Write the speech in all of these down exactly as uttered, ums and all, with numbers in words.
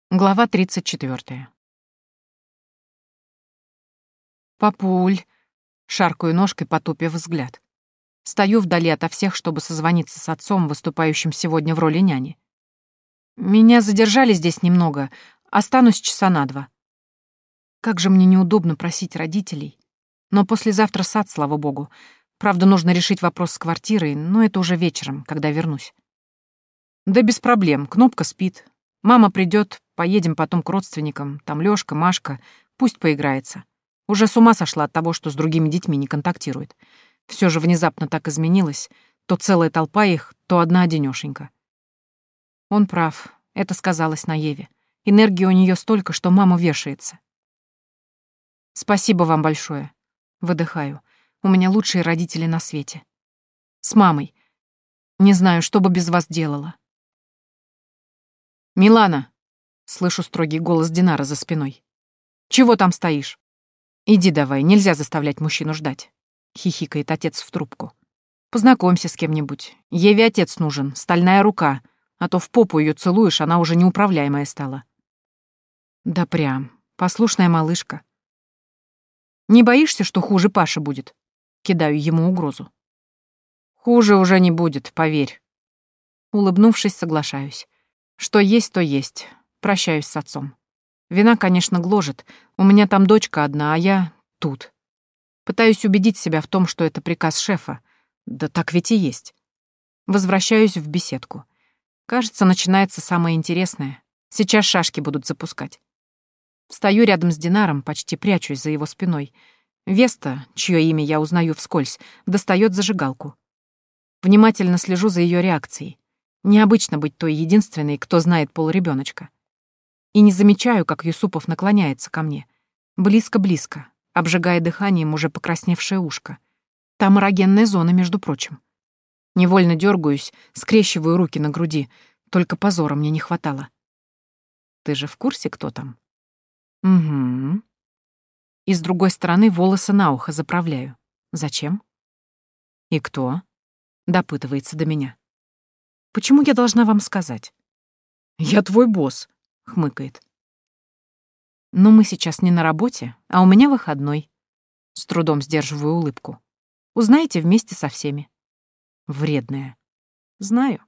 Глава тридцать четвёртая. «Папуль!» — шаркаю ножкой, потупив взгляд. Стою вдали ото всех, чтобы созвониться с отцом, выступающим сегодня в роли няни. «Меня задержали здесь немного. Останусь часа на два. Как же мне неудобно просить родителей. Но послезавтра сад, слава богу. Правда, нужно решить вопрос с квартирой, но это уже вечером, когда вернусь». «Да без проблем, Кнопка спит. Мама придет, поедем потом к родственникам. Там Лёшка, Машка. Пусть поиграется. Уже с ума сошла от того, что с другими детьми не контактирует. Все же внезапно так изменилось. То целая толпа их, то одна одинёшенька». Он прав. Это сказалось на Еве. Энергии у неё столько, что мама вешается. «Спасибо вам большое». Выдыхаю. У меня лучшие родители на свете. С мамой. Не знаю, что бы без вас делала. «Милана!» — слышу строгий голос Динара за спиной. «Чего там стоишь? Иди давай, нельзя заставлять мужчину ждать», — хихикает отец в трубку. «Познакомься с кем-нибудь. Еве отец нужен, стальная рука, а то в попу ее целуешь, она уже неуправляемая стала». «Да прям, послушная малышка». «Не боишься, что хуже Паши будет?» — кидаю ему угрозу. «Хуже уже не будет, поверь». Улыбнувшись, соглашаюсь. Что есть, то есть. Прощаюсь с отцом. Вина, конечно, гложет. У меня там дочка одна, а я тут. Пытаюсь убедить себя в том, что это приказ шефа. Да так ведь и есть. Возвращаюсь в беседку. Кажется, начинается самое интересное. Сейчас шашки будут запускать. Стою рядом с Динаром, почти прячусь за его спиной. Веста, чье имя я узнаю вскользь, достает зажигалку. Внимательно слежу за ее реакцией. Необычно быть той единственной, кто знает полуребёночка. И не замечаю, как Юсупов наклоняется ко мне. Близко-близко, обжигая дыханием уже покрасневшее ушко. Там эрогенная зона, между прочим. Невольно дергаюсь, скрещиваю руки на груди. Только позора мне не хватало. «Ты же в курсе, кто там?» «Угу». И с другой стороны волосы на ухо заправляю. «Зачем?» «И кто?» — допытывается до меня. «Почему я должна вам сказать?» «Я твой босс», — хмыкает. «Но мы сейчас не на работе, а у меня выходной». С трудом сдерживаю улыбку. «Узнаете вместе со всеми». Вредная. Знаю.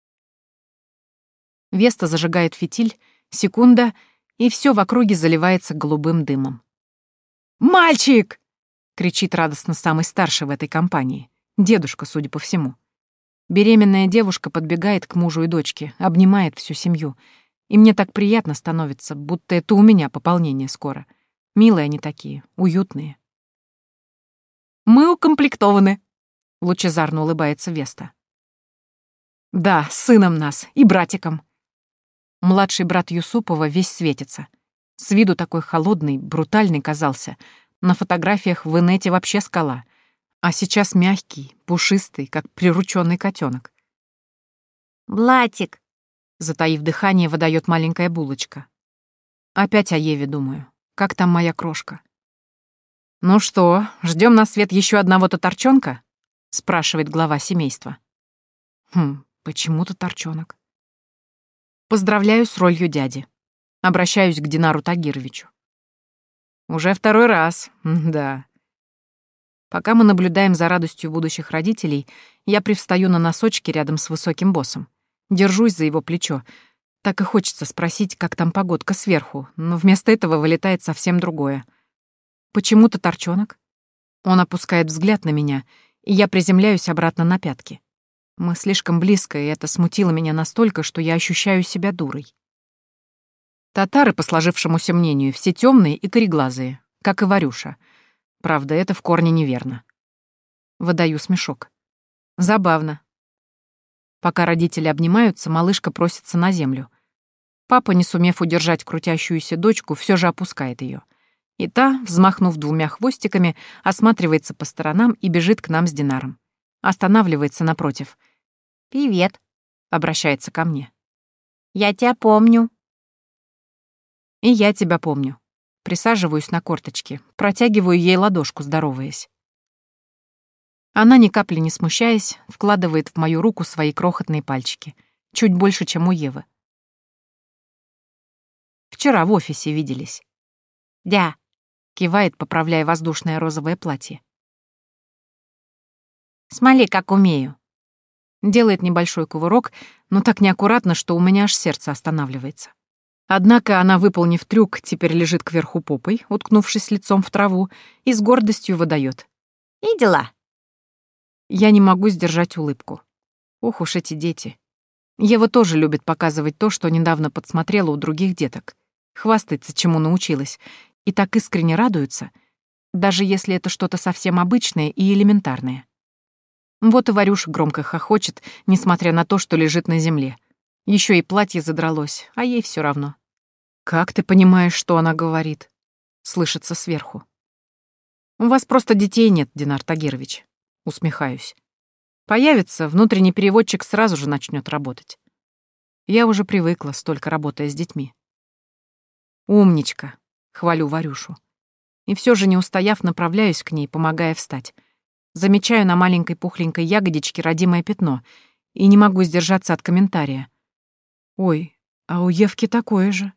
Веста зажигает фитиль, секунда, и все в округе заливается голубым дымом. «Мальчик!» — кричит радостно самый старший в этой компании. Дедушка, судя по всему. Беременная девушка подбегает к мужу и дочке, обнимает всю семью. И мне так приятно становится, будто это у меня пополнение скоро. Милые они такие, уютные. «Мы укомплектованы», — лучезарно улыбается Веста. «Да, с сыном нас и братиком». Младший брат Юсупова весь светится. С виду такой холодный, брутальный казался. На фотографиях в инете вообще скала. А сейчас мягкий, пушистый, как приручённый котенок. «Блатик!» — затаив дыхание, выдает маленькая булочка. Опять о Еве думаю. Как там моя крошка? «Ну что, ждем на свет еще одного татарчонка?» — спрашивает глава семейства. Хм, почему татарчонок? Поздравляю с ролью дяди. Обращаюсь к Динару Тагировичу. Уже второй раз, да. Пока мы наблюдаем за радостью будущих родителей, я привстаю на носочки рядом с высоким боссом. Держусь за его плечо. Так и хочется спросить, как там погодка сверху, но вместо этого вылетает совсем другое. «Почему татарчонок?» Он опускает взгляд на меня, и я приземляюсь обратно на пятки. Мы слишком близко, и это смутило меня настолько, что я ощущаю себя дурой. Татары, по сложившемуся мнению, все темные и кореглазые, как и Варюша. Правда, это в корне неверно. Выдаю смешок. Забавно. Пока родители обнимаются, малышка просится на землю. Папа, не сумев удержать крутящуюся дочку, все же опускает ее. И та, взмахнув двумя хвостиками, осматривается по сторонам и бежит к нам с Динаром. Останавливается напротив. «Привет», — обращается ко мне. «Я тебя помню». «И я тебя помню». Присаживаюсь на корточки, протягиваю ей ладошку, здороваясь. Она, ни капли не смущаясь, вкладывает в мою руку свои крохотные пальчики, чуть больше, чем у Евы. Вчера в офисе виделись. «Да». Кивает, поправляя воздушное розовое платье. «Смоли, как умею». Делает небольшой кувырок, но так неаккуратно, что у меня аж сердце останавливается. Однако она, выполнив трюк, теперь лежит кверху попой, уткнувшись лицом в траву, и с гордостью выдает. «И дела». Я не могу сдержать улыбку. Ох уж эти дети. Ева тоже любит показывать то, что недавно подсмотрела у других деток. Хвастается, чему научилась. И так искренне радуется, даже если это что-то совсем обычное и элементарное. Вот и Варюша громко хохочет, несмотря на то, что лежит на земле. Еще и платье задралось, а ей все равно. «Как ты понимаешь, что она говорит?» — слышится сверху. «У вас просто детей нет, Динар Тагирович», — усмехаюсь. «Появится, внутренний переводчик сразу же начнет работать. Я уже привыкла, столько работая с детьми». «Умничка», — хвалю Варюшу. И все же, не устояв, направляюсь к ней, помогая встать. Замечаю на маленькой пухленькой ягодичке родимое пятно и не могу сдержаться от комментария. «Ой, а у Евки такое же».